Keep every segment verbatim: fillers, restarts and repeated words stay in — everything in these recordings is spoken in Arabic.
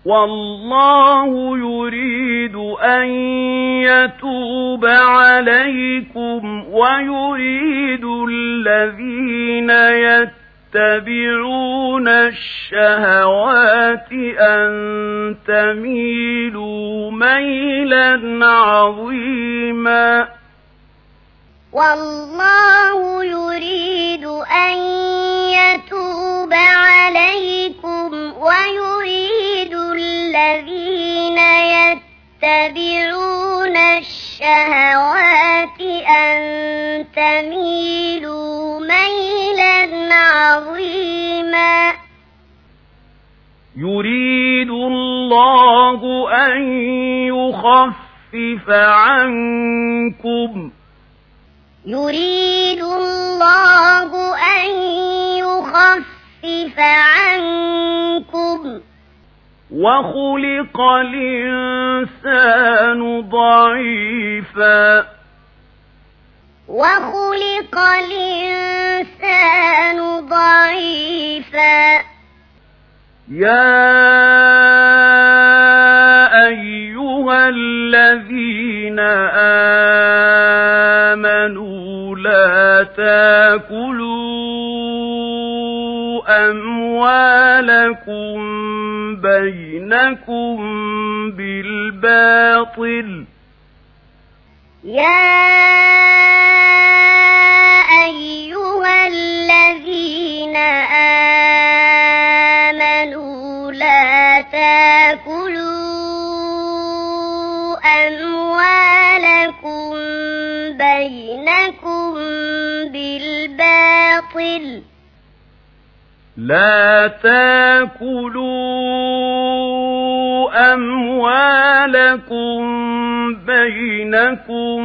والله يريد أن يتوب عليكم ويريد الذين يتبعون الشهوات أن تميلوا ميلا عظيما والله يريد أن يتوب عليكم ويريد الذين يتبعون الشهوات أن تميلوا ميلا عظيما يريد الله أن يخفف عنكم يريد الله أن يخفف عنكم وخلق الإنسان ضعيفا وخلق الإنسان ضعيفا يا أيها الذين آمنوا لا تاكلوا أموالكم بينكم بالباطل يا أيها الذين آمنوا لا تاكلوا أموالكم بينكم بالباطل لا تاكلوا أموالكم بينكم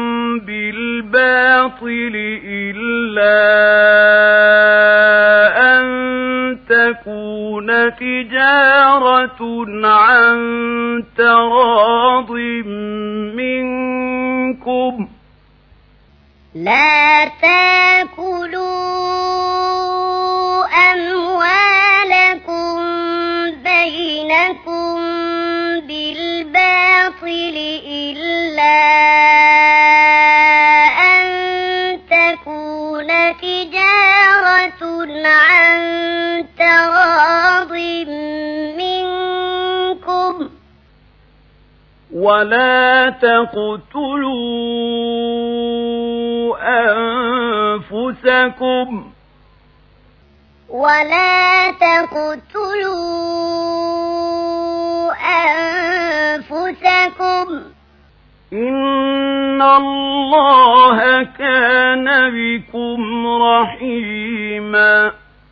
بالباطل إلا أن تكون تجارة عن تراض منكم لا تاكلوا أموالكم بينكم بالباطل إلا أن تكون تجارة عن تراض منكم ولا تقتلوا أنفسكم ولا تقتلوا أنفسكم إن الله كان بكم رحيما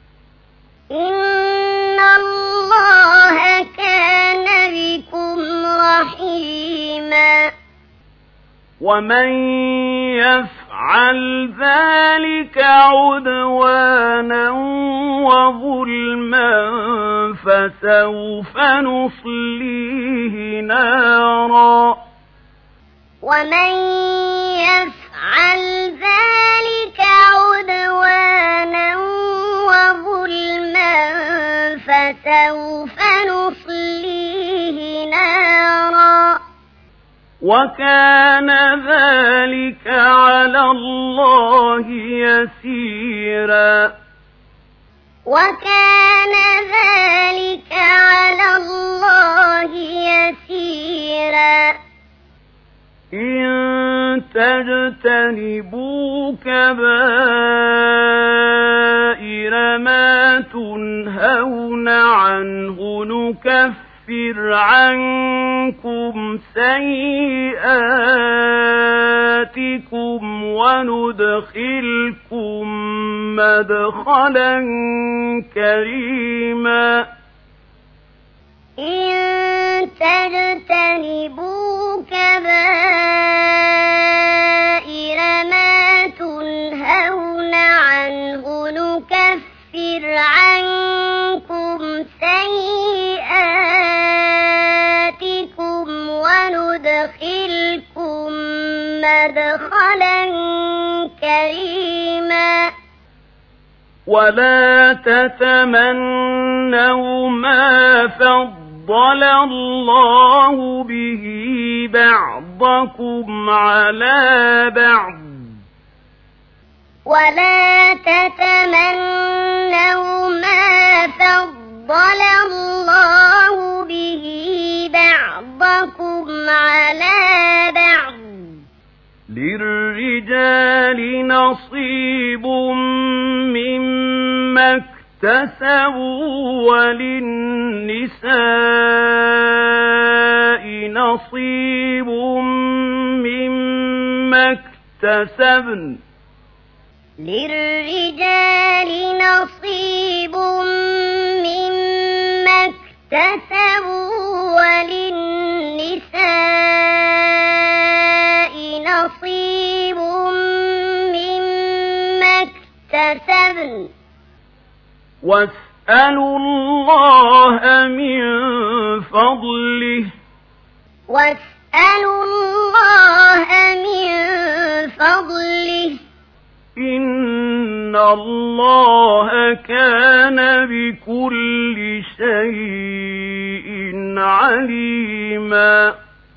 إن الله كان بكم رحيما ومن يفعل ذلك عدوانا وظلما فسوف نصليه نارا ومن يفعل ذلك عدوانا وظلما فسوف نصليه نارا وكان ذلك على الله يسيرا وكان ذلك على الله يسيرا إن تجتنبوا كبائر ما تنهون عنه نكفر عنكم سيئاتكم وندخلكم مدخلا كريما إن تجتنبوا كبائر ما تنهون عنه نكفر عنكم سيئاتكم وندخلكم مدخلا كريما ولا تتمنوا ما فضل فضل الله به بعضكم على بعض ولا تتمنوا ما فضل الله به بعضكم على بعض للرجال نصيب مما اكتسبوا وللنساء نصيب مما اكتسبن للرجال نصيب مما اكتسبوا وللنساء نصيب مما اكتسبن واسألوا الله من فضله واسألوا الله من فضله إن الله كان بكل شيء عليما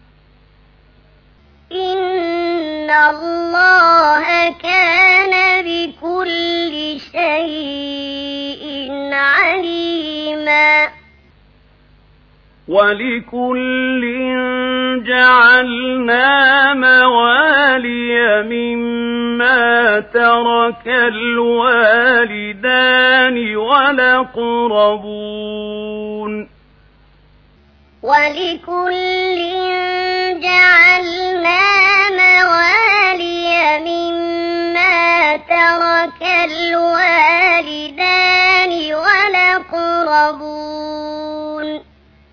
إن الله كان بكل شيء عليما ولكل جعلنا موالي مما ترك الوالدان والأقربون ولكل جعلنا موالي مما ترك الوالدان والأقربون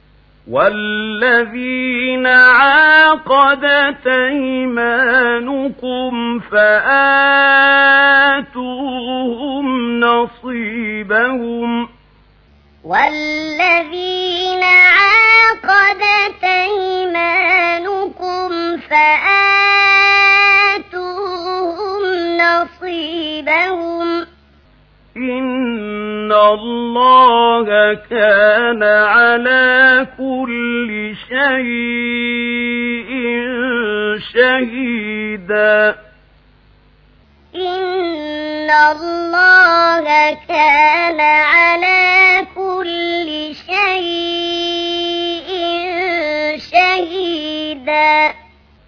والذين عاقدت أيمانكم فآتوهم نصيبهم والذين عاقدت أيمانكم فآتوهم نصيبهم إن الله كان على كل شيء شهيدا إن الله كان على